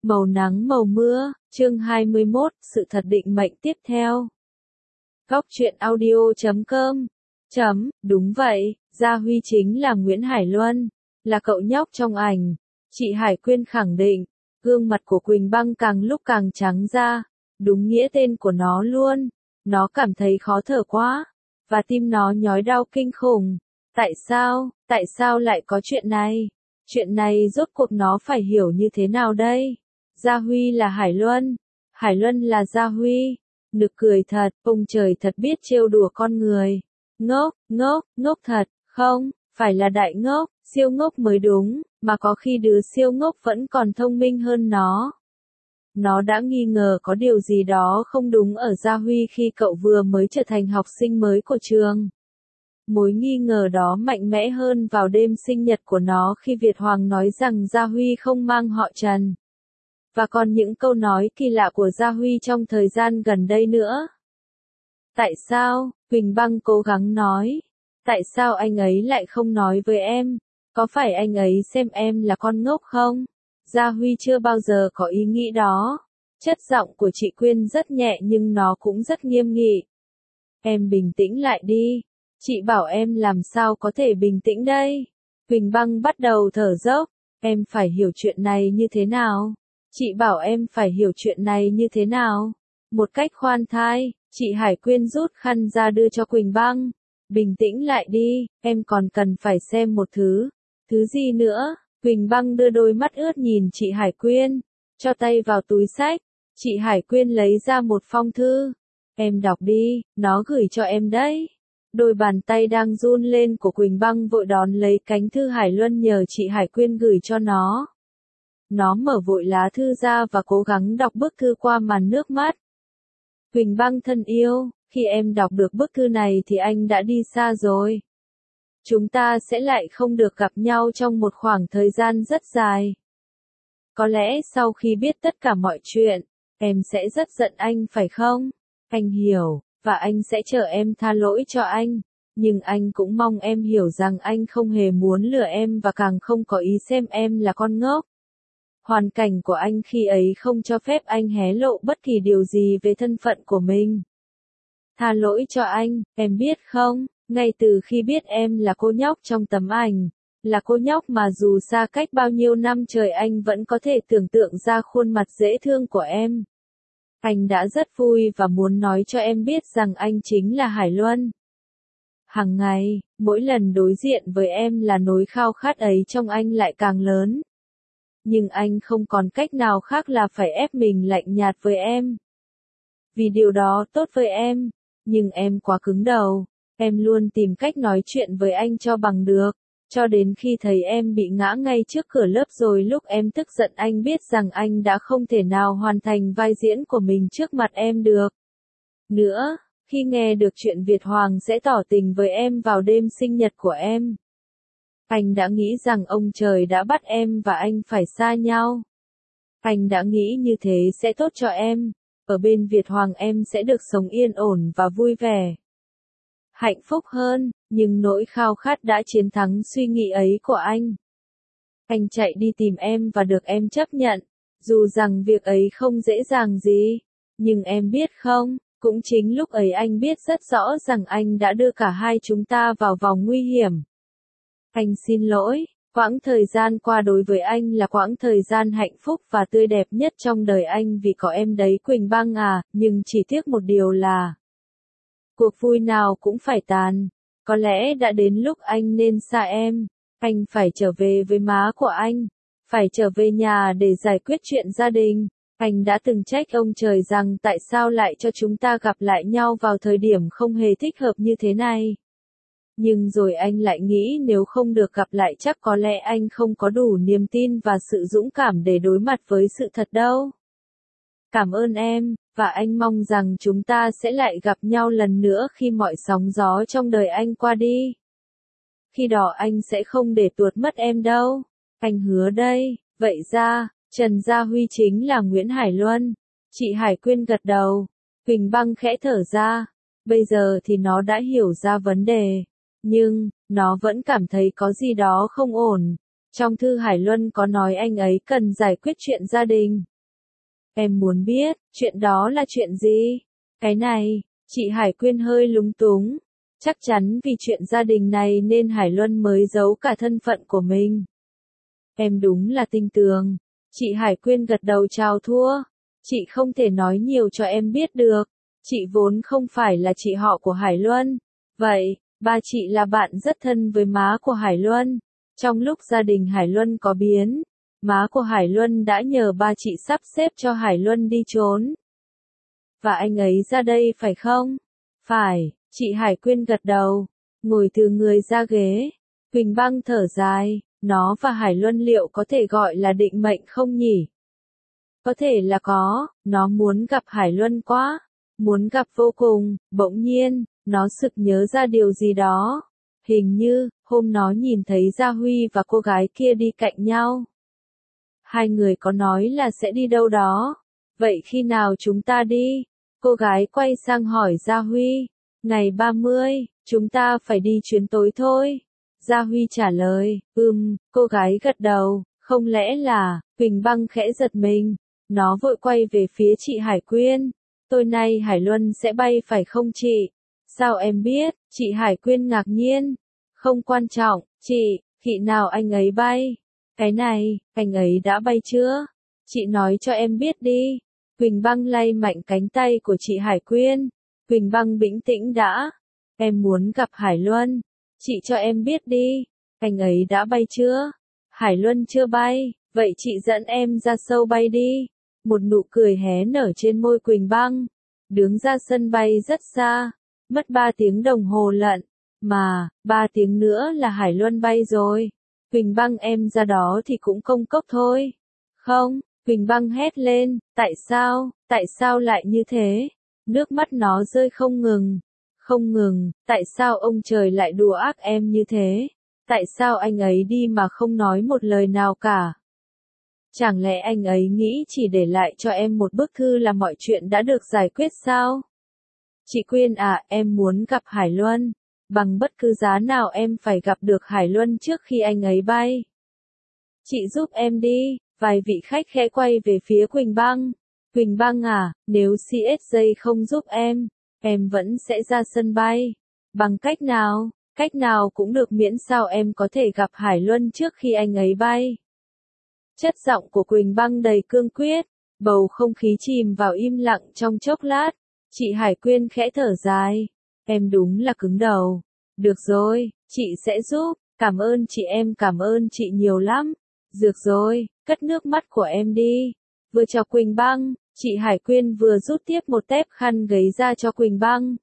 Màu nắng màu mưa, chương 21, sự thật định mệnh tiếp theo. Góc truyện audio.com. Đúng vậy, Gia Huy chính là Nguyễn Hải Luân, là cậu nhóc trong ảnh. Chị Hải Quyên khẳng định, gương mặt của Quỳnh Băng càng lúc càng trắng ra, đúng nghĩa tên của nó luôn. Nó cảm thấy khó thở quá, và tim nó nhói đau kinh khủng. Tại sao lại có chuyện này? Chuyện này rốt cuộc nó phải hiểu như thế nào đây? Gia Huy là Hải Luân là Gia Huy. Nực cười thật, ông trời thật biết trêu đùa con người. Ngốc thật, không, phải là đại ngốc, siêu ngốc mới đúng, mà có khi đứa siêu ngốc vẫn còn thông minh hơn nó. Nó đã nghi ngờ có điều gì đó không đúng ở Gia Huy khi cậu vừa mới trở thành học sinh mới của trường. Mối nghi ngờ đó mạnh mẽ hơn vào đêm sinh nhật của nó khi Việt Hoàng nói rằng Gia Huy không mang họ Trần. Và còn những câu nói kỳ lạ của Gia Huy trong thời gian gần đây nữa. Tại sao? Quỳnh Băng cố gắng nói. Tại sao anh ấy lại không nói với em? Có phải anh ấy xem em là con ngốc không? Gia Huy chưa bao giờ có ý nghĩ đó. Chất giọng của chị Quyên rất nhẹ nhưng nó cũng rất nghiêm nghị. Em bình tĩnh lại đi. Chị bảo em làm sao có thể bình tĩnh đây? Quỳnh Băng bắt đầu thở dốc. Em phải hiểu chuyện này như thế nào? Chị bảo em phải hiểu chuyện này như thế nào? Một cách khoan thai, chị Hải Quyên rút khăn ra đưa cho Quỳnh Băng. Bình tĩnh lại đi, em còn cần phải xem một thứ. Thứ gì nữa? Quỳnh Băng đưa đôi mắt ướt nhìn chị Hải Quyên, cho tay vào túi xách. Chị Hải Quyên lấy ra một phong thư. Em đọc đi, nó gửi cho em đấy. Đôi bàn tay đang run lên của Quỳnh Băng vội đón lấy cánh thư Hải Luân nhờ chị Hải Quyên gửi cho nó. Nó mở vội lá thư ra và cố gắng đọc bức thư qua màn nước mắt. Quỳnh Băng thân yêu, khi em đọc được bức thư này thì anh đã đi xa rồi. Chúng ta sẽ lại không được gặp nhau trong một khoảng thời gian rất dài. Có lẽ sau khi biết tất cả mọi chuyện, em sẽ rất giận anh phải không? Anh hiểu, và anh sẽ chờ em tha lỗi cho anh. Nhưng anh cũng mong em hiểu rằng anh không hề muốn lừa em và càng không có ý xem em là con ngốc. Hoàn cảnh của anh khi ấy không cho phép anh hé lộ bất kỳ điều gì về thân phận của mình. Tha lỗi cho anh, em biết không, ngay từ khi biết em là cô nhóc trong tấm ảnh, là cô nhóc mà dù xa cách bao nhiêu năm trời anh vẫn có thể tưởng tượng ra khuôn mặt dễ thương của em. Anh đã rất vui và muốn nói cho em biết rằng anh chính là Hải Luân. Hằng ngày, mỗi lần đối diện với em là nỗi khao khát ấy trong anh lại càng lớn. Nhưng anh không còn cách nào khác là phải ép mình lạnh nhạt với em. Vì điều đó tốt với em, nhưng em quá cứng đầu. Em luôn tìm cách nói chuyện với anh cho bằng được, cho đến khi thấy em bị ngã ngay trước cửa lớp rồi lúc em tức giận anh biết rằng anh đã không thể nào hoàn thành vai diễn của mình trước mặt em được. Nữa, khi nghe được chuyện Việt Hoàng sẽ tỏ tình với em vào đêm sinh nhật của em. Anh đã nghĩ rằng ông trời đã bắt em và anh phải xa nhau. Anh đã nghĩ như thế sẽ tốt cho em. Ở bên Việt Hoàng em sẽ được sống yên ổn và vui vẻ. Hạnh phúc hơn, nhưng nỗi khao khát đã chiến thắng suy nghĩ ấy của anh. Anh chạy đi tìm em và được em chấp nhận, dù rằng việc ấy không dễ dàng gì. Nhưng em biết không, cũng chính lúc ấy anh biết rất rõ rằng anh đã đưa cả hai chúng ta vào vòng nguy hiểm. Anh xin lỗi, quãng thời gian qua đối với anh là quãng thời gian hạnh phúc và tươi đẹp nhất trong đời anh vì có em đấy Quỳnh Băng à, nhưng chỉ tiếc một điều là cuộc vui nào cũng phải tàn. Có lẽ đã đến lúc anh nên xa em. Anh phải trở về với má của anh. Phải trở về nhà để giải quyết chuyện gia đình. Anh đã từng trách ông trời rằng tại sao lại cho chúng ta gặp lại nhau vào thời điểm không hề thích hợp như thế này. Nhưng rồi anh lại nghĩ nếu không được gặp lại chắc có lẽ anh không có đủ niềm tin và sự dũng cảm để đối mặt với sự thật đâu. Cảm ơn em, và anh mong rằng chúng ta sẽ lại gặp nhau lần nữa khi mọi sóng gió trong đời anh qua đi. Khi đó anh sẽ không để tuột mất em đâu. Anh hứa đây. Vậy ra, Trần Gia Huy chính là Nguyễn Hải Luân. Chị Hải Quyên gật đầu. Quỳnh Băng khẽ thở ra. Bây giờ thì nó đã hiểu ra vấn đề. Nhưng, nó vẫn cảm thấy có gì đó không ổn. Trong thư Hải Luân có nói anh ấy cần giải quyết chuyện gia đình. Em muốn biết, chuyện đó là chuyện gì? Cái này, chị Hải Quyên hơi lúng túng. Chắc chắn vì chuyện gia đình này nên Hải Luân mới giấu cả thân phận của mình. Em đúng là tinh tường. Chị Hải Quyên gật đầu chào thua. Chị không thể nói nhiều cho em biết được. Chị vốn không phải là chị họ của Hải Luân. Vậy, ba chị là bạn rất thân với má của Hải Luân. Trong lúc gia đình Hải Luân có biến, má của Hải Luân đã nhờ ba chị sắp xếp cho Hải Luân đi trốn. Và anh ấy ra đây phải không? Phải, chị Hải Quyên gật đầu, ngồi từ người ra ghế. Huỳnh Băng thở dài, nó và Hải Luân liệu có thể gọi là định mệnh không nhỉ? Có thể là có, nó muốn gặp Hải Luân quá, muốn gặp vô cùng, bỗng nhiên, nó sực nhớ ra điều gì đó. Hình như, hôm nó nhìn thấy Gia Huy và cô gái kia đi cạnh nhau. Hai người có nói là sẽ đi đâu đó. Vậy khi nào chúng ta đi? Cô gái quay sang hỏi Gia Huy. Ngày 30, chúng ta phải đi chuyến tối thôi. Gia Huy trả lời, cô gái gật đầu, không lẽ là, Huỳnh Băng khẽ giật mình. Nó vội quay về phía chị Hải Quyên. Tối nay Hải Luân sẽ bay phải không chị? Sao em biết? Chị Hải Quyên ngạc nhiên. Không quan trọng, chị, khi nào anh ấy bay? Cái này, anh ấy đã bay chưa? Chị nói cho em biết đi. Huỳnh Băng lay mạnh cánh tay của chị Hải Quyên. Huỳnh Băng bình tĩnh đã. Em muốn gặp Hải Luân. Chị cho em biết đi. Anh ấy đã bay chưa? Hải Luân chưa bay. Vậy chị dẫn em ra sâu bay đi. Một nụ cười hé nở trên môi Huỳnh Băng. Đứng ra sân bay rất xa. Mất 3 tiếng đồng hồ lận. Mà, 3 tiếng nữa là Hải Luân bay rồi. Huỳnh Băng em ra đó thì cũng công cốc thôi. Không, Huỳnh Băng hét lên, tại sao lại như thế? Nước mắt nó rơi không ngừng. Không ngừng, tại sao ông trời lại đùa ác em như thế? Tại sao anh ấy đi mà không nói một lời nào cả? Chẳng lẽ anh ấy nghĩ chỉ để lại cho em một bức thư là mọi chuyện đã được giải quyết sao? Chị Quyên à, em muốn gặp Hải Luân. Bằng bất cứ giá nào em phải gặp được Hải Luân trước khi anh ấy bay. Chị giúp em đi, vài vị khách khẽ quay về phía Huỳnh Băng. Huỳnh Băng à, nếu CSJ không giúp em vẫn sẽ ra sân bay. Bằng cách nào cũng được miễn sao em có thể gặp Hải Luân trước khi anh ấy bay. Chất giọng của Huỳnh Băng đầy cương quyết, bầu không khí chìm vào im lặng trong chốc lát. Chị Hải Quyên khẽ thở dài. Em đúng là cứng đầu. Được rồi, chị sẽ giúp, cảm ơn chị em cảm ơn chị nhiều lắm. Được rồi, cất nước mắt của em đi. Vừa chào Huỳnh Băng, chị Hải Quyên vừa rút tiếp một tép khăn giấy ra cho Huỳnh Băng.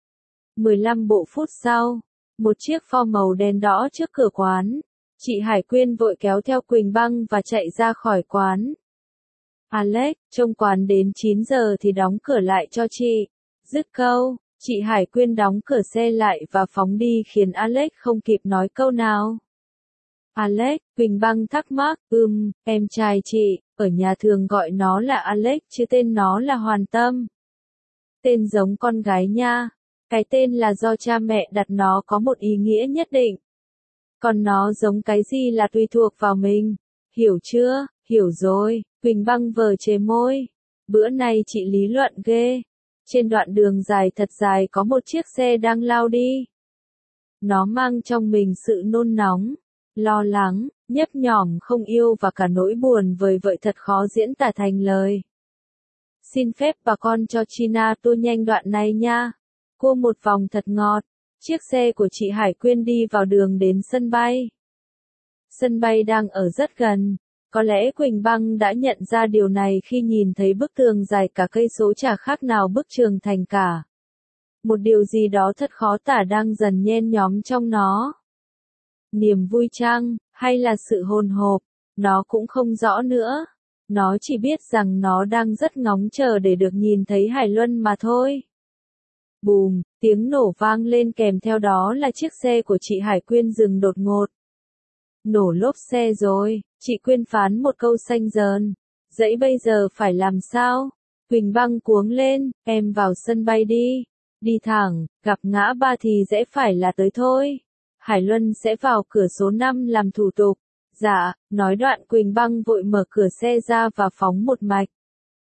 15 phút sau, một chiếc Ford màu đen đỏ trước cửa quán. Chị Hải Quyên vội kéo theo Huỳnh Băng và chạy ra khỏi quán. Alex, trông quán đến 9 giờ thì đóng cửa lại cho chị. Dứt câu, chị Hải Quyên đóng cửa xe lại và phóng đi khiến Alex không kịp nói câu nào. Alex, Huỳnh Băng thắc mắc, em trai chị, ở nhà thường gọi nó là Alex chứ tên nó là Hoàn Tâm. Tên giống con gái nha. Cái tên là do cha mẹ đặt nó có một ý nghĩa nhất định. Còn nó giống cái gì là tùy thuộc vào mình. Hiểu chưa? Hiểu rồi. Huỳnh Băng vờ chề môi. Bữa nay chị lý luận ghê. Trên đoạn đường dài thật dài có một chiếc xe đang lao đi. Nó mang trong mình sự nôn nóng, lo lắng, nhấp nhổm không yêu và cả nỗi buồn vời vợi thật khó diễn tả thành lời. Xin phép bà con cho China tua nhanh đoạn này nha. Cua một vòng thật ngọt. Chiếc xe của chị Hải Quyên đi vào đường đến sân bay. Sân bay đang ở rất gần. Có lẽ Huỳnh Băng đã nhận ra điều này khi nhìn thấy bức tường dài cả cây số chả khác nào bức trường thành cả. Một điều gì đó thật khó tả đang dần nhen nhóm trong nó. Niềm vui chăng, hay là sự hồi hộp, nó cũng không rõ nữa. Nó chỉ biết rằng nó đang rất ngóng chờ để được nhìn thấy Hải Luân mà thôi. Bùm, tiếng nổ vang lên kèm theo đó là chiếc xe của chị Hải Quyên dừng đột ngột. Nổ lốp xe rồi, chị Quyên phán một câu xanh dờn. Dẫy bây giờ phải làm sao? Huỳnh Băng cuống lên, em vào sân bay đi. Đi thẳng, gặp ngã ba thì dễ phải là tới thôi. Hải Luân sẽ vào cửa số 5 làm thủ tục. Dạ, nói đoạn Huỳnh Băng vội mở cửa xe ra và phóng một mạch.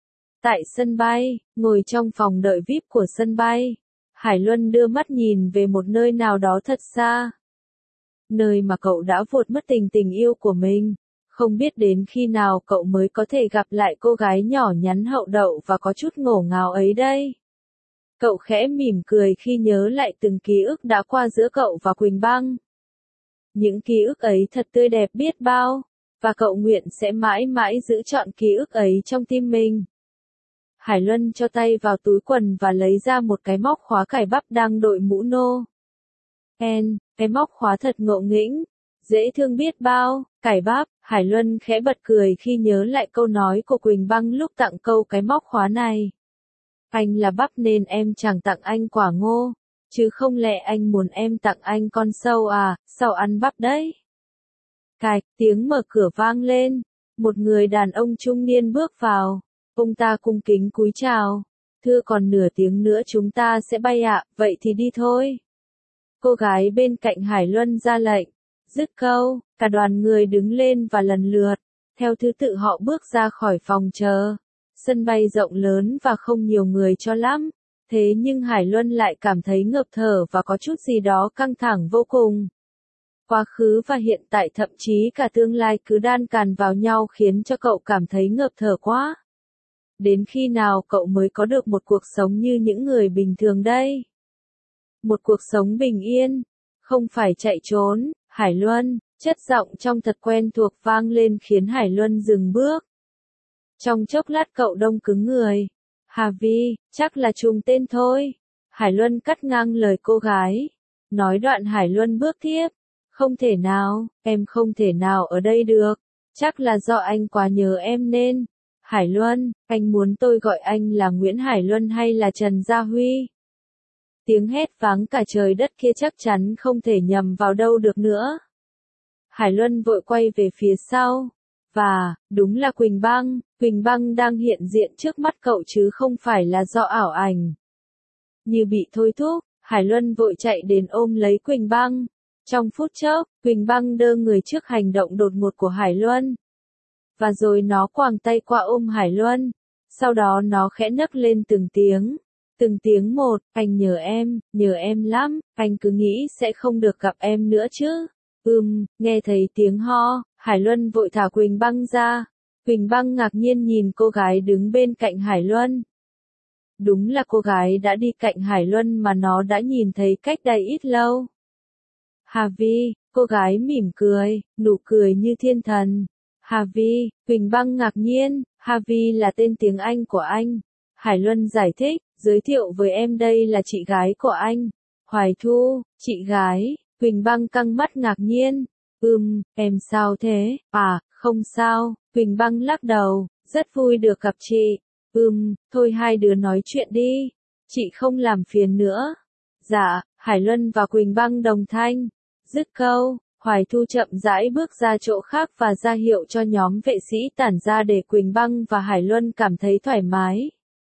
Tại sân bay, ngồi trong phòng đợi VIP của sân bay, Hải Luân đưa mắt nhìn về một nơi nào đó thật xa. Nơi mà cậu đã vụt mất tình yêu của mình. Không biết đến khi nào cậu mới có thể gặp lại cô gái nhỏ nhắn hậu đậu và có chút ngổ ngáo ấy đây. Cậu khẽ mỉm cười khi nhớ lại từng ký ức đã qua giữa cậu và Quỳnh Băng. Những ký ức ấy thật tươi đẹp biết bao, và cậu nguyện sẽ mãi mãi giữ trọn ký ức ấy trong tim mình. Hải Luân cho tay vào túi quần và lấy ra một cái móc khóa cải bắp đang đội mũ nô. Cái móc khóa thật ngộ nghĩnh, dễ thương biết bao, cải bắp. Hải Luân khẽ bật cười khi nhớ lại câu nói của Quỳnh Băng lúc tặng câu cái móc khóa này. Anh là bắp nên em chẳng tặng anh quả ngô, chứ không lẽ anh muốn em tặng anh con sâu à, sao ăn bắp đấy. Cạch, tiếng mở cửa vang lên, một người đàn ông trung niên bước vào, ông ta cung kính cúi chào. Thưa còn nửa tiếng nữa chúng ta sẽ bay ạ, vậy thì đi thôi. Cô gái bên cạnh Hải Luân ra lệnh. Dứt câu, cả đoàn người đứng lên và lần lượt, theo thứ tự họ bước ra khỏi phòng chờ. Sân bay rộng lớn và không nhiều người cho lắm, thế nhưng Hải Luân lại cảm thấy ngợp thở và có chút gì đó căng thẳng vô cùng. Quá khứ và hiện tại thậm chí cả tương lai cứ đan càn vào nhau khiến cho cậu cảm thấy ngợp thở quá. Đến khi nào cậu mới có được một cuộc sống như những người bình thường đây? Một cuộc sống bình yên, không phải chạy trốn. Hải Luân, chất giọng trong thật quen thuộc vang lên khiến Hải Luân dừng bước. Trong chốc lát cậu đông cứng người. Hà Vi, chắc là trùng tên thôi. Hải Luân cắt ngang lời cô gái. Nói đoạn Hải Luân bước tiếp. Không thể nào, em không thể nào ở đây được. Chắc là do anh quá nhớ em nên. Hải Luân, anh muốn tôi gọi anh là Nguyễn Hải Luân hay là Trần Gia Huy? Tiếng hét váng cả trời đất kia chắc chắn không thể nhầm vào đâu được nữa. Hải Luân vội quay về phía sau. Và, đúng là Quỳnh Băng đang hiện diện trước mắt cậu chứ không phải là do ảo ảnh. Như bị thôi thúc, Hải Luân vội chạy đến ôm lấy Quỳnh Băng. Trong phút chốc, Quỳnh Băng đơ người trước hành động đột ngột của Hải Luân. Và rồi nó quàng tay qua ôm Hải Luân. Sau đó nó khẽ nấc lên từng tiếng một, anh nhớ em lắm, anh cứ nghĩ sẽ không được gặp em nữa chứ. Nghe thấy tiếng ho, Hải Luân vội thả Quỳnh Băng ra. Quỳnh Băng ngạc nhiên nhìn cô gái đứng bên cạnh Hải Luân. Đúng là cô gái đã đi cạnh Hải Luân mà nó đã nhìn thấy cách đây ít lâu. Hà Vi, cô gái mỉm cười, nụ cười như thiên thần. Hà Vi, Quỳnh Băng ngạc nhiên, Hà Vi là tên tiếng Anh của anh. Hải Luân giải thích, giới thiệu với em đây là chị gái của anh. Hoài Thu, chị gái. Quỳnh Băng căng mắt ngạc nhiên. Em sao thế? À, không sao. Quỳnh Băng lắc đầu, rất vui được gặp chị. Thôi hai đứa nói chuyện đi. Chị không làm phiền nữa. Dạ, Hải Luân và Quỳnh Băng đồng thanh. Dứt câu, Hoài Thu chậm rãi bước ra chỗ khác và ra hiệu cho nhóm vệ sĩ tản ra để Quỳnh Băng và Hải Luân cảm thấy thoải mái.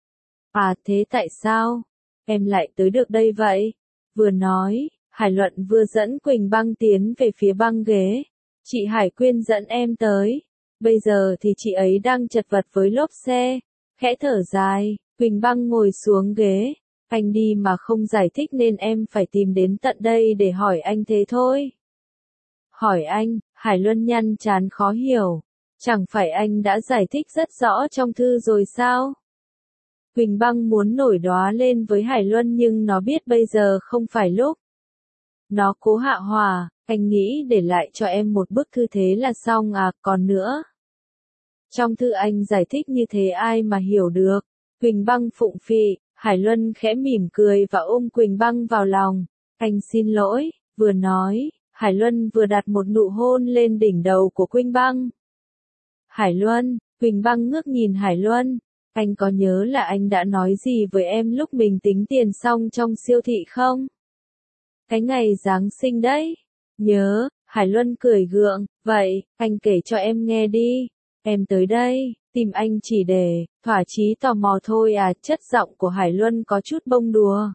À thế tại sao? Em lại tới được đây vậy? Vừa nói, Hải Luận vừa dẫn Quỳnh Băng tiến về phía băng ghế. Chị Hải Quyên dẫn em tới. Bây giờ thì chị ấy đang chật vật với lốp xe. Khẽ thở dài, Quỳnh Băng ngồi xuống ghế. Anh đi mà không giải thích nên em phải tìm đến tận đây để hỏi anh thế thôi. Hỏi anh, Hải Luân nhăn trán khó hiểu. Chẳng phải anh đã giải thích rất rõ trong thư rồi sao? Quỳnh Băng muốn nổi đoá lên với Hải Luân nhưng nó biết bây giờ không phải lúc. Nó cố hạ hòa, anh nghĩ để lại cho em một bức thư thế là xong à, còn nữa. Trong thư anh giải thích như thế ai mà hiểu được. Quỳnh Băng phụng phị, Hải Luân khẽ mỉm cười và ôm Quỳnh Băng vào lòng. Anh xin lỗi, vừa nói, Hải Luân vừa đặt một nụ hôn lên đỉnh đầu của Quỳnh Băng. Hải Luân, Quỳnh Băng ngước nhìn Hải Luân. Anh có nhớ là anh đã nói gì với em lúc mình tính tiền xong trong siêu thị không? Cái ngày Giáng sinh đấy. Nhớ, Hải Luân cười gượng, vậy, anh kể cho em nghe đi. Em tới đây, tìm anh chỉ để, thỏa chí tò mò thôi à, chất giọng của Hải Luân có chút bông đùa.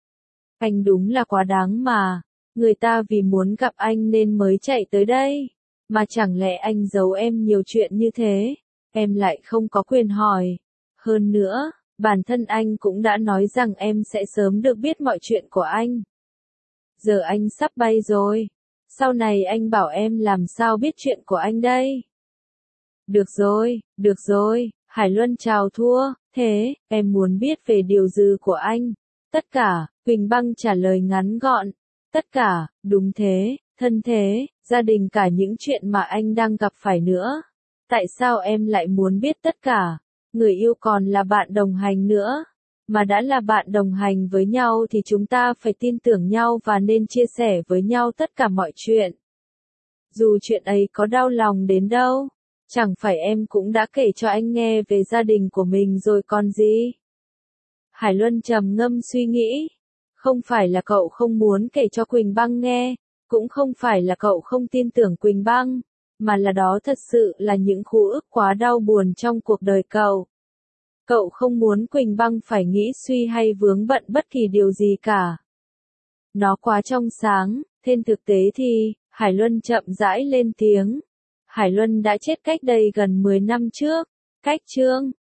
Anh đúng là quá đáng mà, người ta vì muốn gặp anh nên mới chạy tới đây. Mà chẳng lẽ anh giấu em nhiều chuyện như thế, em lại không có quyền hỏi. Hơn nữa, bản thân anh cũng đã nói rằng em sẽ sớm được biết mọi chuyện của anh. Giờ anh sắp bay rồi. Sau này anh bảo em làm sao biết chuyện của anh đây? Được rồi, Hải Luân chào thua, thế, em muốn biết về điều dư của anh. Tất cả, Quỳnh Băng trả lời ngắn gọn. Tất cả, đúng thế, thân thế, gia đình cả những chuyện mà anh đang gặp phải nữa. Tại sao em lại muốn biết tất cả? Người yêu còn là bạn đồng hành nữa. Mà đã là bạn đồng hành với nhau thì chúng ta phải tin tưởng nhau và nên chia sẻ với nhau tất cả mọi chuyện. Dù chuyện ấy có đau lòng đến đâu, chẳng phải em cũng đã kể cho anh nghe về gia đình của mình rồi còn gì? Hải Luân trầm ngâm suy nghĩ. Không phải là cậu không muốn kể cho Quỳnh Băng nghe, cũng không phải là cậu không tin tưởng Quỳnh Băng, mà là đó thật sự là những ký ức quá đau buồn trong cuộc đời cậu. Cậu không muốn Quỳnh Băng phải nghĩ suy hay vướng bận bất kỳ điều gì cả. Nó quá trong sáng, trên thực tế thì, Hải Luân chậm rãi lên tiếng. Hải Luân đã chết cách đây gần 10 năm trước. Cách chương